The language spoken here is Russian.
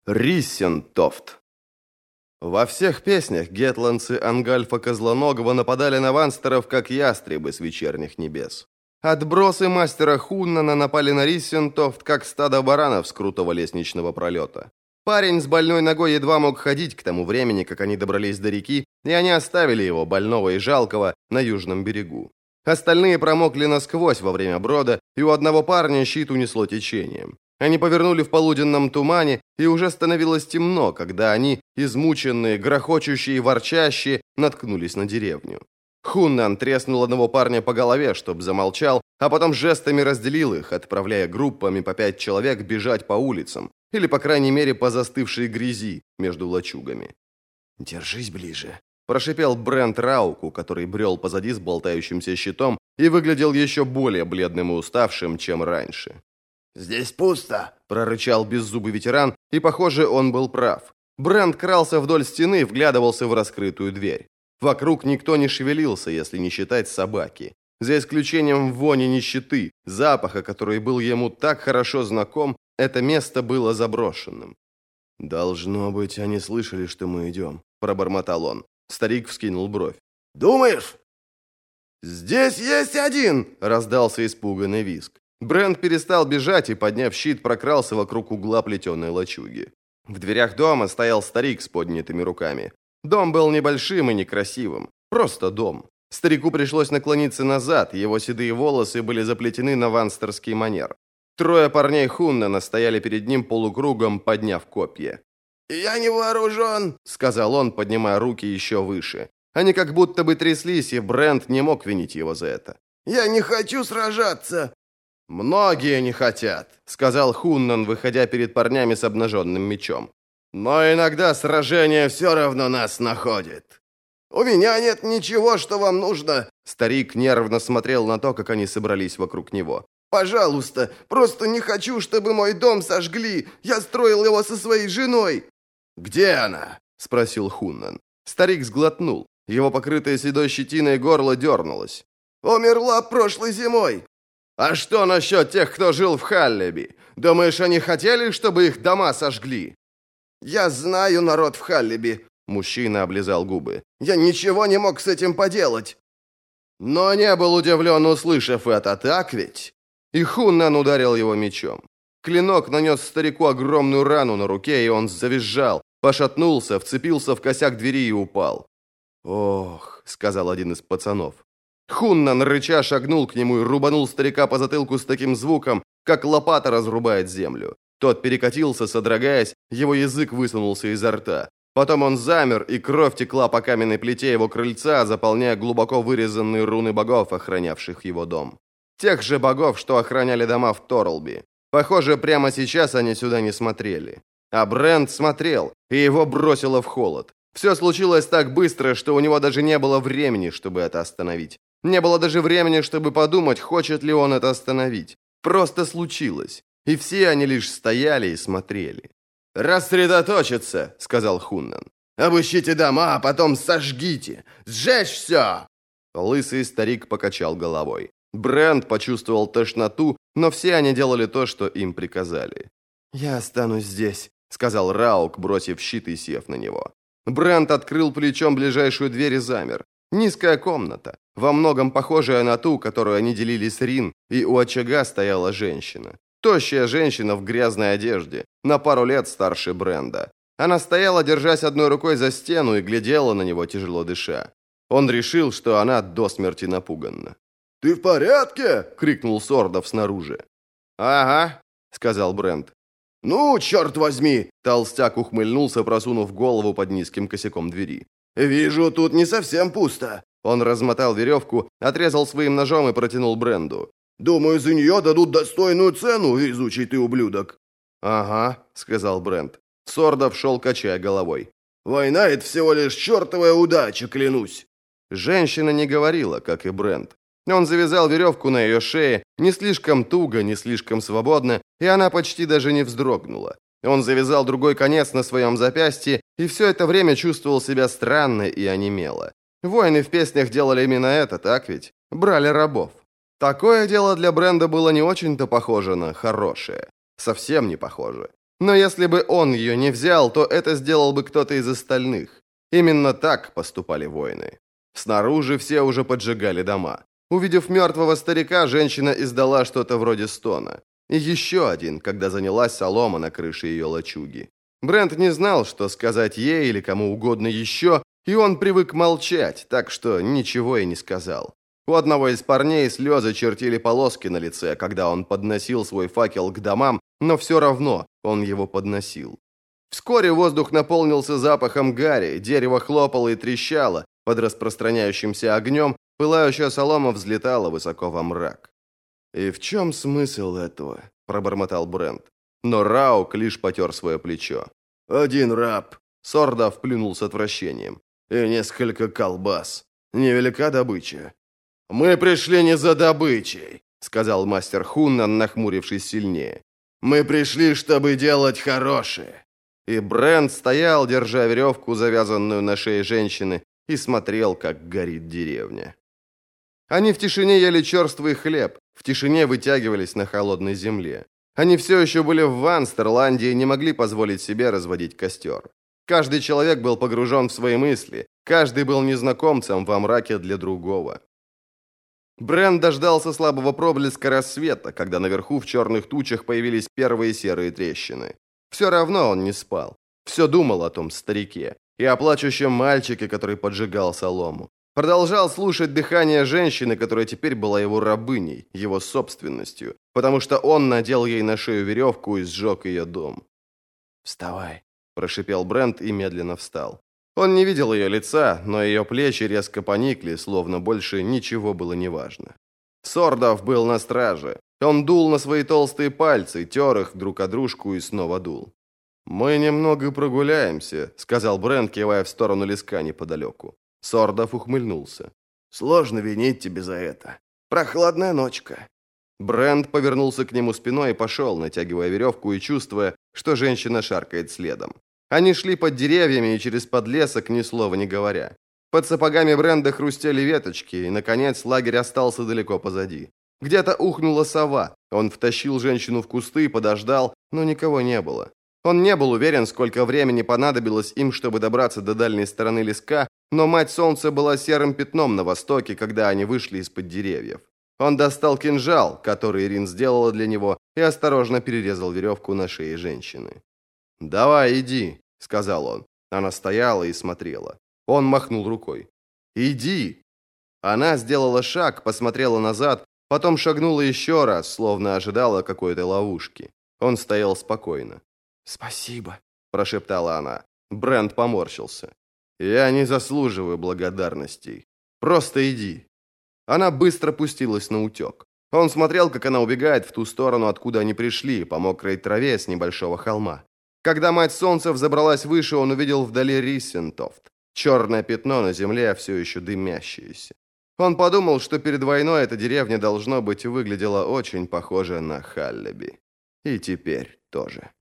Риссентофт. Во всех песнях гетландцы Ангальфа Козлоногого нападали на ванстеров, как ястребы с вечерних небес. Отбросы мастера Хуннана напали на Риссентофт, как стадо баранов с крутого лестничного пролета. Парень с больной ногой едва мог ходить к тому времени, как они добрались до реки, и они оставили его, больного и жалкого, на южном берегу. Остальные промокли насквозь во время брода, и у одного парня щит унесло течением. Они повернули в полуденном тумане, и уже становилось темно, когда они, измученные, грохочущие и ворчащие, наткнулись на деревню. Хуннан треснул одного парня по голове, чтоб замолчал, а потом жестами разделил их, отправляя группами по 5 человек бежать по улицам, или, по крайней мере, по застывшей грязи между лачугами. «Держись ближе», – прошипел Брент Рауку, который брел позади с болтающимся щитом и выглядел еще более бледным и уставшим, чем раньше. «Здесь пусто!» – прорычал беззубый ветеран, и, похоже, он был прав. Брент крался вдоль стены и вглядывался в раскрытую дверь. Вокруг никто не шевелился, если не считать собаки. За исключением вони нищеты, запаха, который был ему так хорошо знаком, это место было заброшенным. «Должно быть, они слышали, что мы идем», – пробормотал он. Старик вскинул бровь. «Думаешь?» «Здесь есть один!» – раздался испуганный визг. Брент перестал бежать и, подняв щит, прокрался вокруг угла плетеной лачуги. В дверях дома стоял старик с поднятыми руками. Дом был небольшим и некрасивым. Просто дом. Старику пришлось наклониться назад, его седые волосы были заплетены на ванстерский манер. 3 парней Хуннана стояли перед ним полукругом, подняв копья. «Я не вооружен», — сказал он, поднимая руки еще выше. Они как будто бы тряслись, и Брент не мог винить его за это. «Я не хочу сражаться». «Многие не хотят», — сказал Хуннан, выходя перед парнями с обнаженным мечом. «Но иногда сражение все равно нас находит». «У меня нет ничего, что вам нужно». Старик нервно смотрел на то, как они собрались вокруг него. «Пожалуйста, просто не хочу, чтобы мой дом сожгли. Я строил его со своей женой». «Где она?» — спросил Хуннан. Старик сглотнул. Его покрытое седой щетиной горло дернулось. «Умерла прошлой зимой». «А что насчет тех, кто жил в Халлеби? Думаешь, они хотели, чтобы их дома сожгли?» «Я знаю народ в Халлеби», — мужчина облизал губы. «Я ничего не мог с этим поделать». «Но не был удивлен, услышав это, так ведь?» И Хуннан ударил его мечом. Клинок нанес старику огромную рану на руке, и он завизжал, пошатнулся, вцепился в косяк двери и упал. «Ох», — сказал один из пацанов. Хуннан, рыча, шагнул к нему и рубанул старика по затылку с таким звуком, как лопата разрубает землю. Тот перекатился, содрогаясь, его язык высунулся изо рта. Потом он замер, и кровь текла по каменной плите его крыльца, заполняя глубоко вырезанные руны богов, охранявших его дом. Тех же богов, что охраняли дома в Торлби. Похоже, прямо сейчас они сюда не смотрели. А Брент смотрел, и его бросило в холод. Все случилось так быстро, что у него даже не было времени, чтобы это остановить. Не было даже времени, чтобы подумать, хочет ли он это остановить. Просто случилось. И все они лишь стояли и смотрели. «Рассредоточиться», — сказал Хуннан. «Обыщите дома, а потом сожгите! Сжечь все!» Лысый старик покачал головой. Брент почувствовал тошноту, но все они делали то, что им приказали. «Я останусь здесь», — сказал Раук, бросив щит и сев на него. Брент открыл плечом ближайшую дверь и замер. Низкая комната, во многом похожая на ту, которую они делили с Рин, и у очага стояла женщина. Тощая женщина в грязной одежде, на пару лет старше Бренда. Она стояла, держась одной рукой за стену, и глядела на него, тяжело дыша. Он решил, что она до смерти напугана. «Ты в порядке?» — крикнул Сордов снаружи. «Ага», — сказал Брент. «Ну, черт возьми!» — толстяк ухмыльнулся, просунув голову под низким косяком двери. «Вижу, тут не совсем пусто». Он размотал веревку, отрезал своим ножом и протянул Бренду. «Думаю, за нее дадут достойную цену, везучий ты ублюдок». «Ага», — сказал Брент. Сордов шел, качая головой. «Война — это всего лишь чертовая удача, клянусь». Женщина не говорила, как и Брент. Он завязал веревку на ее шее, не слишком туго, не слишком свободно, и она почти даже не вздрогнула. Он завязал другой конец на своем запястье, и все это время чувствовал себя странно и онемело. Воины в песнях делали именно это, так ведь? Брали рабов. Такое дело для Бренда было не очень-то похоже на хорошее. Совсем не похоже. Но если бы он ее не взял, то это сделал бы кто-то из остальных. Именно так поступали воины. Снаружи все уже поджигали дома. Увидев мертвого старика, женщина издала что-то вроде стона. И еще один, когда занялась солома на крыше ее лачуги. Брент не знал, что сказать ей или кому угодно еще, и он привык молчать, так что ничего и не сказал. У одного из парней слезы чертили полоски на лице, когда он подносил свой факел к домам, но все равно он его подносил. Вскоре воздух наполнился запахом гари, дерево хлопало и трещало, под распространяющимся огнем пылающая солома взлетала высоко во мрак. «И в чем смысл этого?» – пробормотал Брент. Но Раук лишь потер свое плечо. «Один раб», – Сорда вплюнул с отвращением. «И несколько колбас. Невелика добыча». «Мы пришли не за добычей», — сказал мастер Хуннан, нахмурившись сильнее. «Мы пришли, чтобы делать хорошее». И Брент стоял, держа веревку, завязанную на шее женщины, и смотрел, как горит деревня. Они в тишине ели черствый хлеб, в тишине вытягивались на холодной земле. Они все еще были в Ванстерланде и не могли позволить себе разводить костер. Каждый человек был погружен в свои мысли, каждый был незнакомцем во мраке для другого. Брент дождался слабого проблеска рассвета, когда наверху в черных тучах появились первые серые трещины. Все равно он не спал. Все думал о том старике и о плачущем мальчике, который поджигал солому. Продолжал слушать дыхание женщины, которая теперь была его рабыней, его собственностью, потому что он надел ей на шею веревку и сжег ее дом. «Вставай», – прошипел Брент и медленно встал. Он не видел ее лица, но ее плечи резко поникли, словно больше ничего было не важно. Сордов был на страже. Он дул на свои толстые пальцы, тер их друг о дружку и снова дул. «Мы немного прогуляемся», — сказал Брент, кивая в сторону леска неподалеку. Сордов ухмыльнулся. «Сложно винить тебя за это. Прохладная ночка». Брент повернулся к нему спиной и пошел, натягивая веревку и чувствуя, что женщина шаркает следом. Они шли под деревьями и через подлесок, ни слова не говоря. Под сапогами Бренда хрустели веточки, и, наконец, лагерь остался далеко позади. Где-то ухнула сова. Он втащил женщину в кусты и подождал, но никого не было. Он не был уверен, сколько времени понадобилось им, чтобы добраться до дальней стороны леска, но мать солнца была серым пятном на востоке, когда они вышли из-под деревьев. Он достал кинжал, который Ирин сделала для него, и осторожно перерезал веревку на шее женщины. «Давай, иди», — сказал он. Она стояла и смотрела. Он махнул рукой. «Иди!» Она сделала шаг, посмотрела назад, потом шагнула еще раз, словно ожидала какой-то ловушки. Он стоял спокойно. «Спасибо», – прошептала она. Брент поморщился. «Я не заслуживаю благодарностей. Просто иди». Она быстро пустилась на утек. Он смотрел, как она убегает в ту сторону, откуда они пришли, по мокрой траве с небольшого холма. Когда мать солнца взобралась выше, он увидел вдали Риссентофт. Черное пятно на земле, все еще дымящееся. Он подумал, что перед войной эта деревня, должно быть, выглядела очень похоже на Халлеби. И теперь тоже.